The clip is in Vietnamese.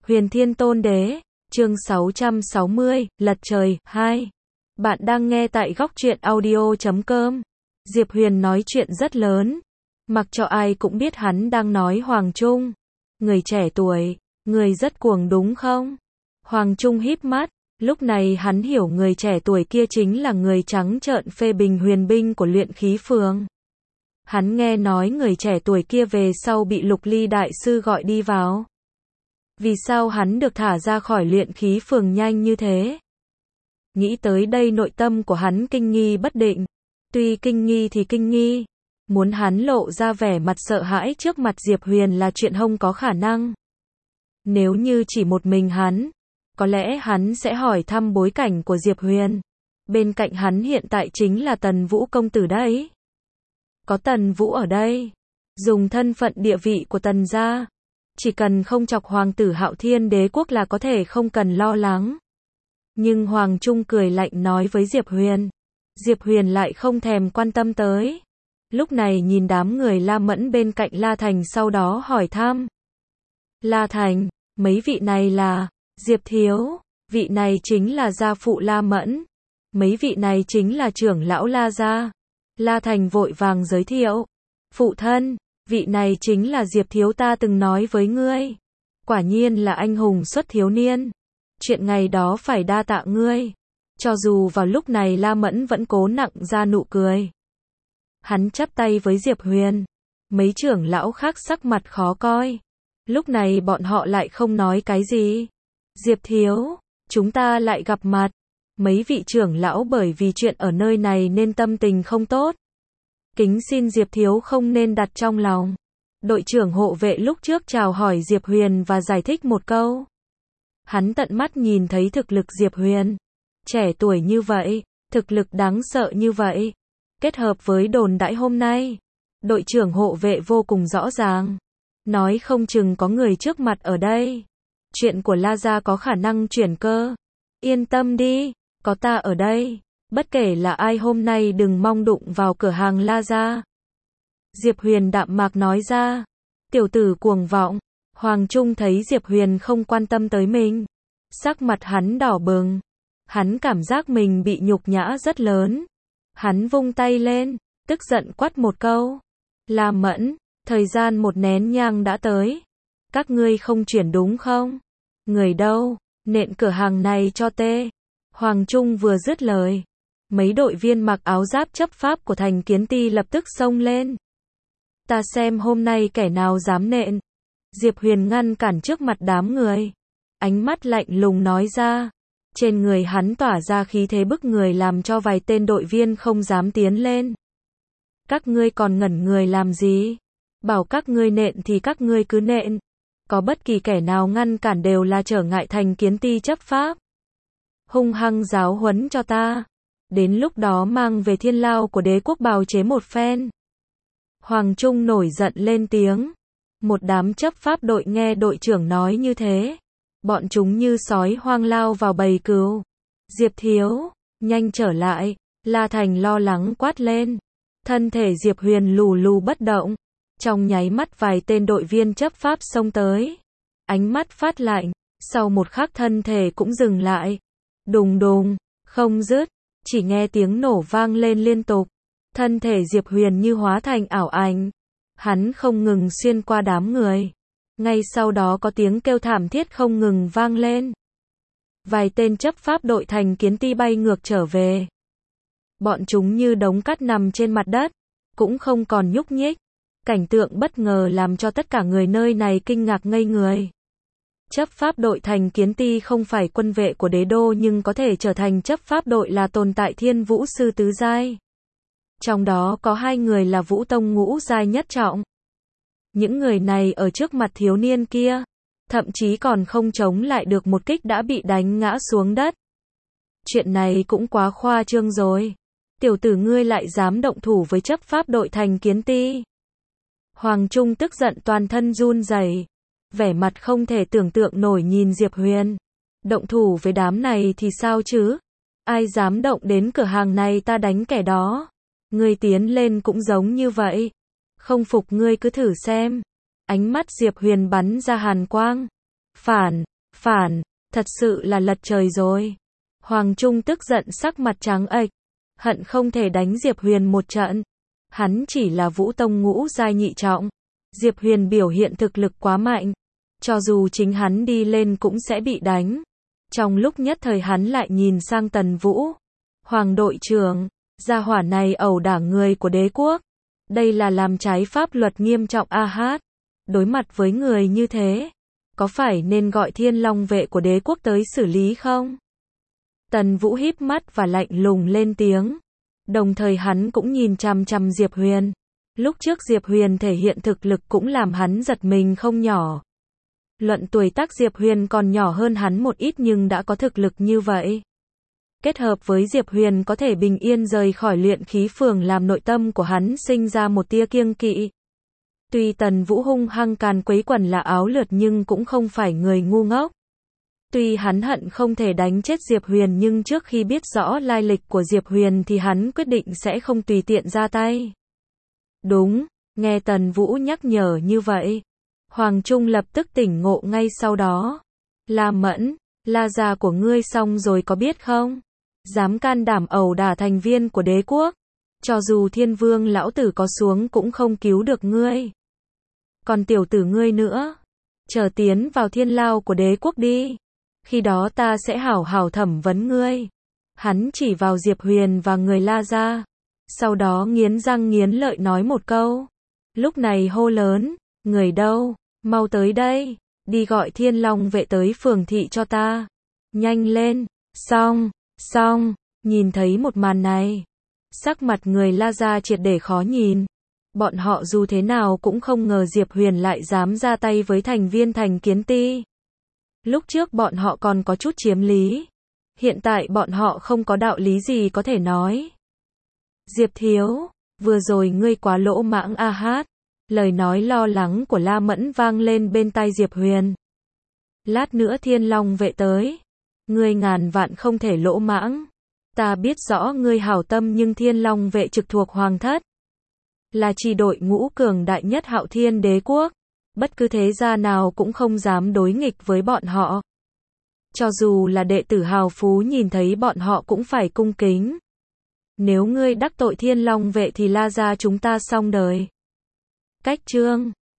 Huyền Thiên Tôn Đế, chương 660, Lật Trời, 2. Bạn đang nghe tại góc truyện audio.com. Diệp Huyền nói chuyện rất lớn, mặc cho ai cũng biết hắn đang nói Hoàng Trung. Người trẻ tuổi, người rất cuồng đúng không? Hoàng Trung híp mắt, lúc này hắn hiểu người trẻ tuổi kia chính là người trắng trợn phê bình huyền binh của luyện khí phường. Hắn nghe nói người trẻ tuổi kia về sau bị Lục Ly đại sư gọi đi vào. Vì sao hắn được thả ra khỏi luyện khí phường nhanh như thế? Nghĩ tới đây nội tâm của hắn kinh nghi bất định. Tuy kinh nghi thì kinh nghi, muốn hắn lộ ra vẻ mặt sợ hãi trước mặt Diệp Huyền là chuyện không có khả năng. Nếu như chỉ một mình hắn, có lẽ hắn sẽ hỏi thăm bối cảnh của Diệp Huyền. Bên cạnh hắn hiện tại chính là Tần Vũ công tử đấy. Có Tần Vũ ở đây, dùng thân phận địa vị của Tần gia, chỉ cần không chọc hoàng tử Hạo Thiên Đế quốc là có thể không cần lo lắng. Nhưng Hoàng Trung cười lạnh nói với Diệp Huyền. Diệp Huyền lại không thèm quan tâm tới. Lúc này nhìn đám người La Mẫn bên cạnh La Thành, sau đó hỏi thăm. La Thành, mấy vị này là? Diệp thiếu, vị này chính là gia phụ La Mẫn. Mấy vị này chính là trưởng lão La gia. La Thành vội vàng giới thiệu. Phụ thân, vị này chính là Diệp thiếu ta từng nói với ngươi. Quả nhiên là anh hùng xuất thiếu niên. Chuyện ngày đó phải đa tạ ngươi. Cho dù vào lúc này La Mẫn vẫn cố nặng ra nụ cười. Hắn chắp tay với Diệp Huyền. Mấy trưởng lão khác sắc mặt khó coi. Lúc này bọn họ lại không nói cái gì. Diệp thiếu, chúng ta lại gặp mặt. Mấy vị trưởng lão bởi vì chuyện ở nơi này nên tâm tình không tốt. Kính xin Diệp thiếu không nên đặt trong lòng. Đội trưởng hộ vệ lúc trước chào hỏi Diệp Huyền và giải thích một câu. Hắn tận mắt nhìn thấy thực lực Diệp Huyền. Trẻ tuổi như vậy, thực lực đáng sợ như vậy. Kết hợp với đồn đãi hôm nay, đội trưởng hộ vệ vô cùng rõ ràng. Nói không chừng có người trước mặt ở đây. Chuyện của La gia có khả năng chuyển cơ. Yên tâm đi, có ta ở đây. Bất kể là ai hôm nay đừng mong đụng vào cửa hàng La gia. Diệp Huyền đạm mạc nói ra. Tiểu tử cuồng vọng. Hoàng Trung thấy Diệp Huyền không quan tâm tới mình. Sắc mặt hắn đỏ bừng. Hắn cảm giác mình bị nhục nhã rất lớn. Hắn vung tay lên, tức giận quát một câu. La Mẫn, thời gian một nén nhang đã tới. Các ngươi không chuyển đúng không? Người đâu? Nện cửa hàng này cho tê. Hoàng Trung vừa dứt lời. Mấy đội viên mặc áo giáp chấp pháp của thành Kiến Ti lập tức xông lên. Ta xem hôm nay kẻ nào dám nện. Diệp Huyền ngăn cản trước mặt đám người. Ánh mắt lạnh lùng nói ra. Trên người hắn tỏa ra khí thế bức người làm cho vài tên đội viên không dám tiến lên. Các ngươi còn ngẩn người làm gì? Bảo các ngươi nện thì các ngươi cứ nện. Có bất kỳ kẻ nào ngăn cản đều là trở ngại thành Kiến Ti chấp pháp. Hung hăng giáo huấn cho ta. Đến lúc đó mang về thiên lao của đế quốc bào chế một phen. Hoàng Trung nổi giận lên tiếng. Một đám chấp pháp đội nghe đội trưởng nói như thế. Bọn chúng như sói hoang lao vào bầy cừu. Diệp thiếu, nhanh trở lại. La Thành lo lắng quát lên. Thân thể Diệp Huyền lù lù bất động. Trong nháy mắt vài tên đội viên chấp pháp xông tới. Ánh mắt phát lạnh. Sau một khắc thân thể cũng dừng lại. Đùng đùng, không dứt. Chỉ nghe tiếng nổ vang lên liên tục. Thân thể Diệp Huyền như hóa thành ảo ảnh. Hắn không ngừng xuyên qua đám người. Ngay sau đó có tiếng kêu thảm thiết không ngừng vang lên. Vài tên chấp pháp đội thành Kiến Ti bay ngược trở về. Bọn chúng như đống cát nằm trên mặt đất, cũng không còn nhúc nhích. Cảnh tượng bất ngờ làm cho tất cả người nơi này kinh ngạc ngây người. Chấp pháp đội thành Kiến Ti không phải quân vệ của đế đô nhưng có thể trở thành chấp pháp đội là tồn tại thiên vũ sư tứ giai. Trong đó có 2 người là vũ tông ngũ giai nhất trọng. Những người này ở trước mặt thiếu niên kia, thậm chí còn không chống lại được một kích đã bị đánh ngã xuống đất. Chuyện này cũng quá khoa trương rồi. Tiểu tử ngươi lại dám động thủ với chấp pháp đội thành Kiến Ti. Hoàng Trung tức giận toàn thân run rẩy, vẻ mặt không thể tưởng tượng nổi nhìn Diệp Huyền. Động thủ với đám này thì sao chứ? Ai dám động đến cửa hàng này ta đánh kẻ đó. Ngươi tiến lên cũng giống như vậy. Không phục ngươi cứ thử xem. Ánh mắt Diệp Huyền bắn ra hàn quang. Phản, phản, thật sự là lật trời rồi. Hoàng Trung tức giận sắc mặt trắng ệch, hận không thể đánh Diệp Huyền một trận. Hắn chỉ là Vũ Tông ngũ giai nhị trọng. Diệp Huyền biểu hiện thực lực quá mạnh. Cho dù chính hắn đi lên cũng sẽ bị đánh. Trong lúc nhất thời hắn lại nhìn sang Tần Vũ. Hoàng đội trưởng, gia hỏa này ẩu đả người của đế quốc. Đây là làm trái pháp luật nghiêm trọng a hát. Đối mặt với người như thế, có phải nên gọi Thiên Long vệ của đế quốc tới xử lý không? Tần Vũ híp mắt và lạnh lùng lên tiếng. Đồng thời hắn cũng nhìn chằm chằm Diệp Huyền. Lúc trước Diệp Huyền thể hiện thực lực cũng làm hắn giật mình không nhỏ. Luận tuổi tác Diệp Huyền còn nhỏ hơn hắn một ít nhưng đã có thực lực như vậy. Kết hợp với Diệp Huyền có thể bình yên rời khỏi luyện khí phường làm nội tâm của hắn sinh ra một tia kiêng kỵ. Tuy Tần Vũ hung hăng càn quấy quần là áo lượt nhưng cũng không phải người ngu ngốc. Tuy hắn hận không thể đánh chết Diệp Huyền nhưng trước khi biết rõ lai lịch của Diệp Huyền thì hắn quyết định sẽ không tùy tiện ra tay. Đúng, nghe Tần Vũ nhắc nhở như vậy, Hoàng Trung lập tức tỉnh ngộ ngay sau đó. La Mẫn, La gia của ngươi xong rồi có biết không? Dám can đảm ẩu đả thành viên của đế quốc. Cho dù Thiên Vương lão tử có xuống cũng không cứu được ngươi. Còn tiểu tử ngươi nữa, chờ tiến vào thiên lao của đế quốc đi. Khi đó ta sẽ hảo hảo thẩm vấn ngươi. Hắn chỉ vào Diệp Huyền và người La gia. Sau đó nghiến răng nghiến lợi nói một câu. Lúc này hô lớn, người đâu, mau tới đây, đi gọi Thiên Long vệ tới phường thị cho ta. Nhanh lên, xong, nhìn thấy một màn này. Sắc mặt người La gia triệt để khó nhìn. Bọn họ dù thế nào cũng không ngờ Diệp Huyền lại dám ra tay với thành viên thành kiến ti. Lúc trước bọn họ còn có chút chiếm lý. Hiện tại bọn họ không có đạo lý gì có thể nói. Diệp thiếu, vừa rồi ngươi quá lỗ mãng a hát. Lời nói lo lắng của La Mẫn vang lên bên tai Diệp Huyền. Lát nữa Thiên Long vệ tới. Ngươi ngàn vạn không thể lỗ mãng. Ta biết rõ ngươi hảo tâm nhưng Thiên Long vệ trực thuộc Hoàng thất. Là chỉ đội ngũ cường đại nhất Hạo Thiên đế quốc. Bất cứ thế gia nào cũng không dám đối nghịch với bọn họ. Cho dù là đệ tử hào phú nhìn thấy bọn họ cũng phải cung kính. Nếu ngươi đắc tội Thiên Long vệ thì La gia chúng ta xong đời. Cách chương